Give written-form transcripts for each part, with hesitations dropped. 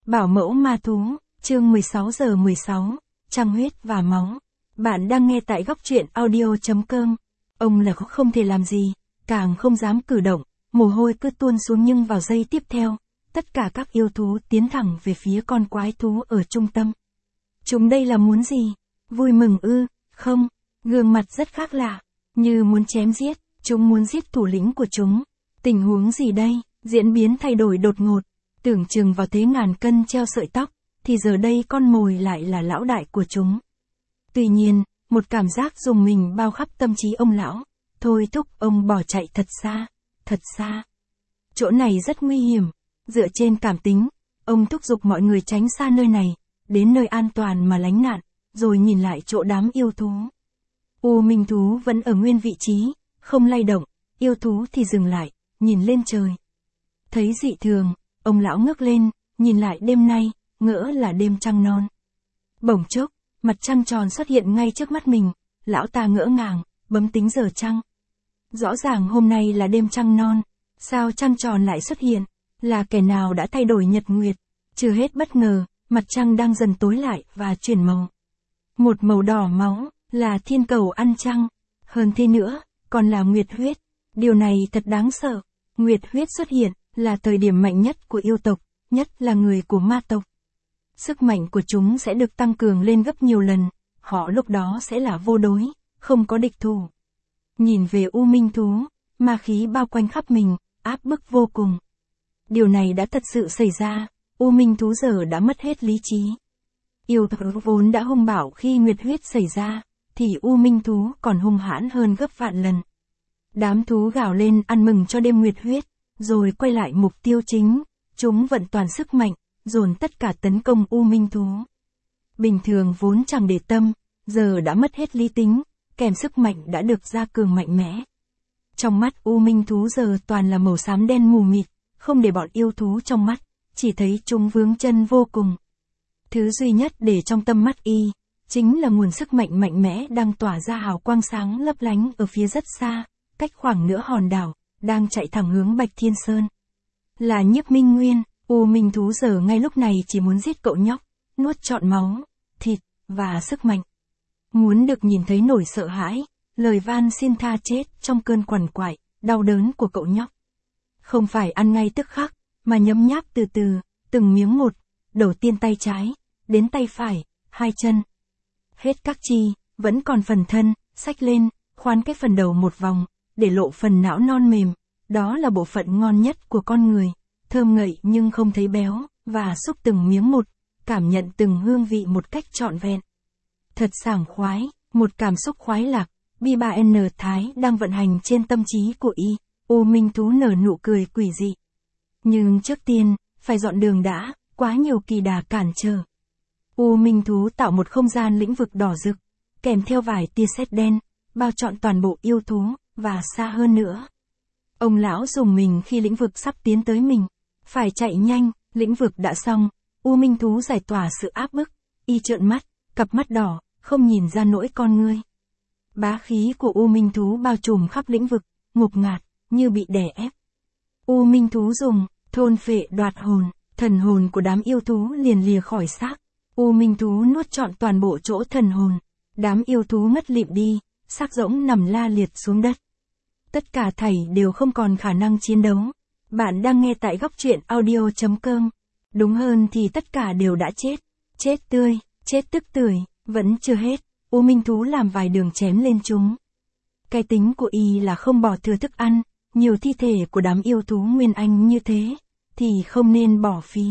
Bảo mẫu ma thú, chương 16:16, trăng huyết và máu. Bạn đang nghe tại góc truyện audio.com. Ông là không thể làm gì, càng không dám cử động, mồ hôi cứ tuôn xuống nhưng vào giây tiếp theo, tất cả các yêu thú tiến thẳng về phía con quái thú ở trung tâm. Chúng đây là muốn gì? Vui mừng ư? Không, gương mặt rất khác lạ, như muốn chém giết, chúng muốn giết thủ lĩnh của chúng. Tình huống gì đây? Diễn biến thay đổi đột ngột, tưởng chừng vào thế ngàn cân treo sợi tóc, thì giờ đây con mồi lại là lão đại của chúng. Tuy nhiên, một cảm giác rùng mình bao khắp tâm trí ông lão, thôi thúc ông bỏ chạy thật xa. Chỗ này rất nguy hiểm, dựa trên cảm tính, ông thúc giục mọi người tránh xa nơi này, đến nơi an toàn mà lánh nạn, rồi nhìn lại chỗ đám yêu thú. U minh thú vẫn ở nguyên vị trí, không lay động, yêu thú thì dừng lại, nhìn lên trời. Thấy dị thường, ông lão ngước lên, nhìn lại đêm nay, ngỡ là đêm trăng non. Bỗng chốc, mặt trăng tròn xuất hiện ngay trước mắt mình, lão ta ngỡ ngàng, bấm tính giờ trăng. Rõ ràng hôm nay là đêm trăng non, sao trăng tròn lại xuất hiện, là kẻ nào đã thay đổi nhật nguyệt. Chưa hết bất ngờ, mặt trăng đang dần tối lại và chuyển màu. Một màu đỏ máu, là thiên cầu ăn trăng. Hơn thế nữa, còn là nguyệt huyết. Điều này thật đáng sợ. Nguyệt huyết xuất hiện, là thời điểm mạnh nhất của yêu tộc, nhất là người của ma tộc. Sức mạnh của chúng sẽ được tăng cường lên gấp nhiều lần, họ lúc đó sẽ là vô đối, không có địch thủ. Nhìn về u minh thú, ma khí bao quanh khắp mình, áp bức vô cùng. Điều này đã thật sự xảy ra, u minh thú giờ đã mất hết lý trí. Yêu tộc vốn đã hung bạo khi nguyệt huyết xảy ra, thì u minh thú còn hung hãn hơn gấp vạn lần. Đám thú gào lên ăn mừng cho đêm nguyệt huyết, rồi quay lại mục tiêu chính, chúng vận toàn sức mạnh, dồn tất cả tấn công u minh thú. Bình thường vốn chẳng để tâm, giờ đã mất hết lý tính, kèm sức mạnh đã được gia cường mạnh mẽ. Trong mắt u minh thú giờ toàn là màu xám đen mù mịt, không để bọn yêu thú trong mắt, chỉ thấy chúng vướng chân vô cùng. Thứ duy nhất để trong tâm mắt y, chính là nguồn sức mạnh mạnh mẽ đang tỏa ra hào quang sáng lấp lánh ở phía rất xa, cách khoảng nửa hòn đảo, đang chạy thẳng hướng Bạch Thiên Sơn. Là Nhiếp Minh Nguyên, u minh thú giờ ngay lúc này chỉ muốn giết cậu nhóc, nuốt trọn máu, thịt, và sức mạnh. Muốn được nhìn thấy nỗi sợ hãi, lời van xin tha chết trong cơn quằn quại, đau đớn của cậu nhóc. Không phải ăn ngay tức khắc, mà nhấm nháp từ từ, từng miếng một, đầu tiên tay trái, đến tay phải, hai chân. Hết các chi, vẫn còn phần thân, xách lên, khoan cái phần đầu một vòng, để lộ phần não non mềm, đó là bộ phận ngon nhất của con người, thơm ngậy nhưng không thấy béo, và xúc từng miếng một, cảm nhận từng hương vị một cách trọn vẹn. Thật sảng khoái, một cảm xúc khoái lạc, bi-ba-n thái đang vận hành trên tâm trí của y, u minh thú nở nụ cười quỷ dị. Nhưng trước tiên, phải dọn đường đã, quá nhiều kỳ đà cản trở. U minh thú tạo một không gian lĩnh vực đỏ rực, kèm theo vài tia sét đen, bao trọn toàn bộ yêu thú, và xa hơn nữa. Ông lão rùng mình khi lĩnh vực sắp tiến tới mình. Phải chạy nhanh, lĩnh vực đã xong, u minh thú giải tỏa sự áp bức, y trợn mắt, cặp mắt đỏ, không nhìn ra nỗi con ngươi. Bá khí của u minh thú bao trùm khắp lĩnh vực, ngột ngạt, như bị đè ép. U minh thú dùng, thôn phệ đoạt hồn, thần hồn của đám yêu thú liền lìa khỏi xác. U minh thú nuốt trọn toàn bộ chỗ thần hồn, đám yêu thú ngất lịm đi, xác rỗng nằm la liệt xuống đất. Tất cả thảy đều không còn khả năng chiến đấu. Bạn đang nghe tại góc truyện audio.com. Đúng hơn thì tất cả đều đã chết. Chết tươi, chết tức tưởi, vẫn chưa hết. U minh thú làm vài đường chém lên chúng. Cái tính của y là không bỏ thừa thức ăn, nhiều thi thể của đám yêu thú nguyên anh như thế, thì không nên bỏ phí.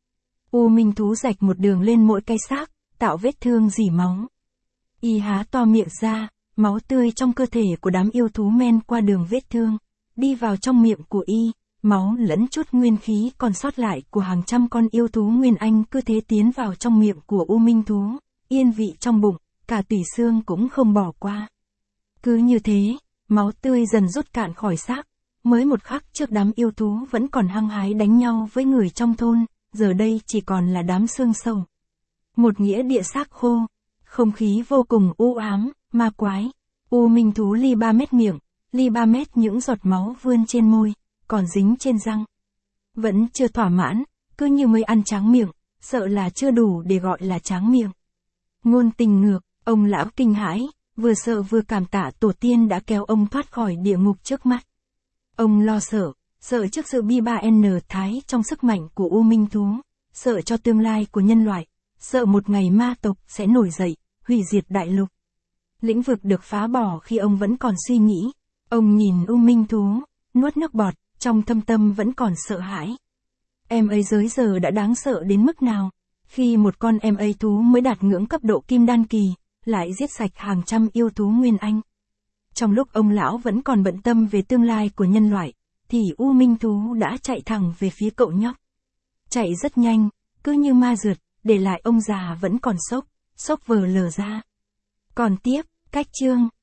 U minh thú rạch một đường lên mỗi cái xác, tạo vết thương rỉ máu. Y há to miệng ra, máu tươi trong cơ thể của đám yêu thú men qua đường vết thương, đi vào trong miệng của y. Máu lẫn chút nguyên khí còn sót lại của hàng trăm con yêu thú nguyên anh cứ thế tiến vào trong miệng của u minh thú, yên vị trong bụng, cả tủy xương cũng không bỏ qua. Cứ như thế, máu tươi dần rút cạn khỏi xác, mới một khắc trước đám yêu thú vẫn còn hăng hái đánh nhau với người trong thôn, giờ đây chỉ còn là đám xương sầu. Một nghĩa địa xác khô, không khí vô cùng u ám, ma quái, u minh thú li 3 mét miệng, li 3 mét những giọt máu vươn trên môi, còn dính trên răng. Vẫn chưa thỏa mãn, cứ như mới ăn tráng miệng, sợ là chưa đủ để gọi là tráng miệng. Ngôn tình ngược, ông lão kinh hãi, vừa sợ vừa cảm tạ tổ tiên đã kéo ông thoát khỏi địa ngục trước mắt. Ông lo sợ, sợ trước sự bi ba n thái trong sức mạnh của U Minh Thú, sợ cho tương lai của nhân loại, sợ một ngày ma tộc sẽ nổi dậy, hủy diệt đại lục. Lĩnh vực được phá bỏ khi ông vẫn còn suy nghĩ. Ông nhìn U Minh Thú, nuốt nước bọt, trong thâm tâm vẫn còn sợ hãi. Em ấy giới giờ đã đáng sợ đến mức nào? Khi một con em ấy thú mới đạt ngưỡng cấp độ kim đan kỳ, lại giết sạch hàng trăm yêu thú nguyên anh. Trong lúc ông lão vẫn còn bận tâm về tương lai của nhân loại, thì U Minh Thú đã chạy thẳng về phía cậu nhóc. Chạy rất nhanh, cứ như ma rượt, để lại ông già vẫn còn sốc vờ lờ ra. Còn tiếp, cách chương.